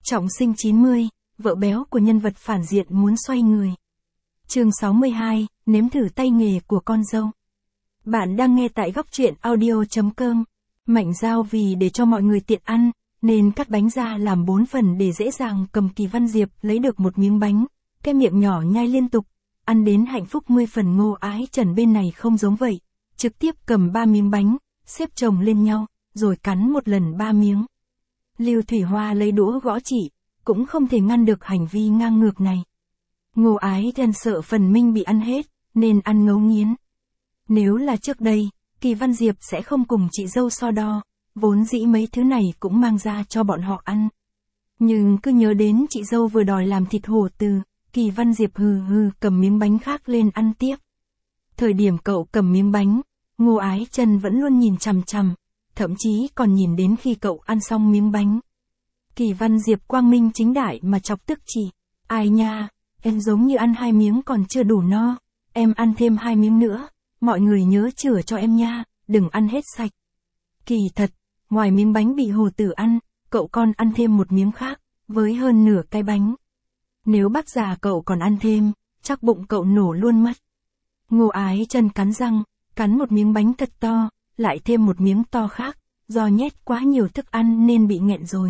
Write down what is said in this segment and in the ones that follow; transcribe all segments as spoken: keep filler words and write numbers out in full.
Trọng sinh chín mươi, vợ béo của nhân vật phản diện muốn xoay người. Chương sáu mươi hai, nếm thử tay nghề của con dâu. Bạn đang nghe tại góc truyện audio chấm com. Mảnh dao vì để cho mọi người tiện ăn, nên cắt bánh ra làm bốn phần để dễ dàng cầm. Kỳ Văn Diệp lấy được một miếng bánh, cái miệng nhỏ nhai liên tục, ăn đến hạnh phúc mươi phần. Ngô Ái Trần bên này không giống vậy, trực tiếp cầm ba miếng bánh, xếp chồng lên nhau, rồi cắn một lần ba miếng. Lưu Thủy Hoa lấy đũa gõ chỉ, cũng không thể ngăn được hành vi ngang ngược này. Ngô Ái Trần sợ phần mình bị ăn hết, nên ăn ngấu nghiến. Nếu là trước đây, Kỳ Văn Diệp sẽ không cùng chị dâu so đo, vốn dĩ mấy thứ này cũng mang ra cho bọn họ ăn. Nhưng cứ nhớ đến chị dâu vừa đòi làm thịt hổ từ, Kỳ Văn Diệp hừ hừ cầm miếng bánh khác lên ăn tiếp. Thời điểm cậu cầm miếng bánh, Ngô Ái Trần vẫn luôn nhìn chằm chằm, thậm chí còn nhìn đến khi cậu ăn xong miếng bánh. Kỳ Văn Diệp quang minh chính đại mà chọc tức chỉ. Ai nha, em giống như ăn hai miếng còn chưa đủ no, em ăn thêm hai miếng nữa, mọi người nhớ chừa cho em nha, đừng ăn hết sạch. Kỳ thật, ngoài miếng bánh bị hồ tử ăn, cậu còn ăn thêm một miếng khác, với hơn nửa cái bánh. Nếu bác già cậu còn ăn thêm, chắc bụng cậu nổ luôn mất. Ngô Ái Trần cắn răng, cắn một miếng bánh thật to, lại thêm một miếng to khác, do nhét quá nhiều thức ăn nên bị nghẹn rồi.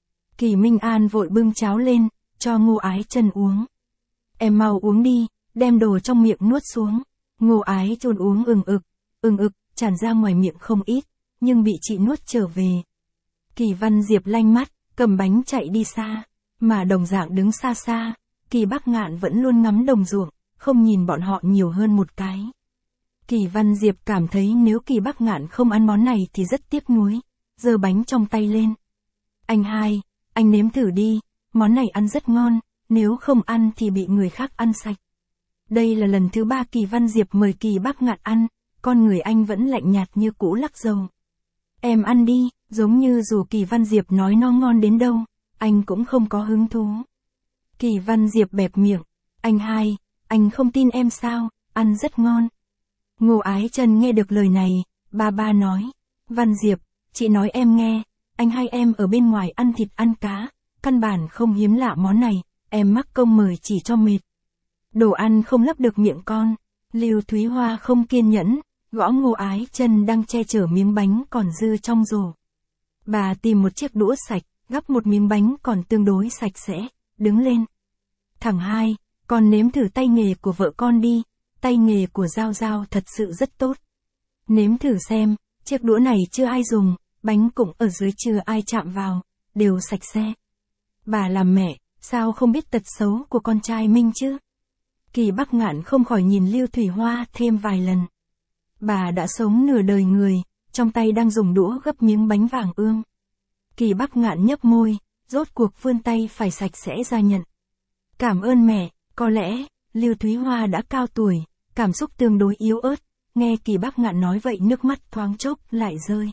Kỳ Minh An vội bưng cháo lên, cho Ngô Ái Trần uống. Em mau uống đi, đem đồ trong miệng nuốt xuống. Ngô Ái Trần uống ừng ực, ừng ực, tràn ra ngoài miệng không ít, nhưng bị chị nuốt trở về. Kỳ Văn Diệp lanh mắt, cầm bánh chạy đi xa, mà đồng dạng đứng xa xa, Kỳ Bắc Ngạn vẫn luôn ngắm đồng ruộng, không nhìn bọn họ nhiều hơn một cái. Kỳ Văn Diệp cảm thấy nếu Kỳ Bắc Ngạn không ăn món này thì rất tiếc nuối, giơ bánh trong tay lên. Anh hai, anh nếm thử đi, món này ăn rất ngon, nếu không ăn thì bị người khác ăn sạch. Đây là lần thứ ba Kỳ Văn Diệp mời Kỳ Bắc Ngạn ăn, con người anh vẫn lạnh nhạt như cũ lắc dầu. Em ăn đi, giống như dù Kỳ Văn Diệp nói nó ngon đến đâu, anh cũng không có hứng thú. Kỳ Văn Diệp bẹp miệng, anh hai, anh không tin em sao, ăn rất ngon. Ngô Ái Trần nghe được lời này, ba ba nói, Văn Diệp, chị nói em nghe, anh hai em ở bên ngoài ăn thịt ăn cá, căn bản không hiếm lạ món này, em mắc công mời chỉ cho mệt. Đồ ăn không lấp được miệng con. Lưu Thúy Hoa không kiên nhẫn, gõ Ngô Ái Trần đang che chở miếng bánh còn dư trong rổ. Bà tìm một chiếc đũa sạch, gắp một miếng bánh còn tương đối sạch sẽ, đứng lên. Thằng hai, con nếm thử tay nghề của vợ con đi, tay nghề của Giao Giao thật sự rất tốt. Nếm thử xem, chiếc đũa này chưa ai dùng, bánh cũng ở dưới chưa ai chạm vào, đều sạch sẽ. Bà làm mẹ, sao không biết tật xấu của con trai mình chứ? Kỳ Bắc Ngạn không khỏi nhìn Lưu Thủy Hoa thêm vài lần. Bà đã sống nửa đời người, trong tay đang dùng đũa gấp miếng bánh vàng ươm. Kỳ Bắc Ngạn nhấp môi, rốt cuộc vươn tay phải sạch sẽ ra nhận. Cảm ơn mẹ, có lẽ, Lưu Thúy Hoa đã cao tuổi, cảm xúc tương đối yếu ớt, nghe Kỳ Bắc Ngạn nói vậy nước mắt thoáng chốc lại rơi.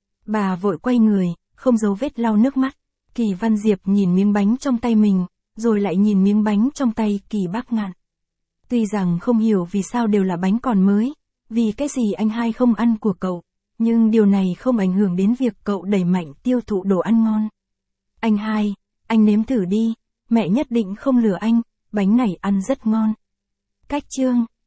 Bà vội quay người, không giấu vết lau nước mắt. Kỳ Văn Diệp nhìn miếng bánh trong tay mình, rồi lại nhìn miếng bánh trong tay Kỳ Bắc Ngạn. Tuy rằng không hiểu vì sao đều là bánh còn mới, vì cái gì anh hai không ăn của cậu, nhưng điều này không ảnh hưởng đến việc cậu đẩy mạnh tiêu thụ đồ ăn ngon. Anh hai, anh nếm thử đi, mẹ nhất định không lừa anh, bánh này ăn rất ngon. Cách chương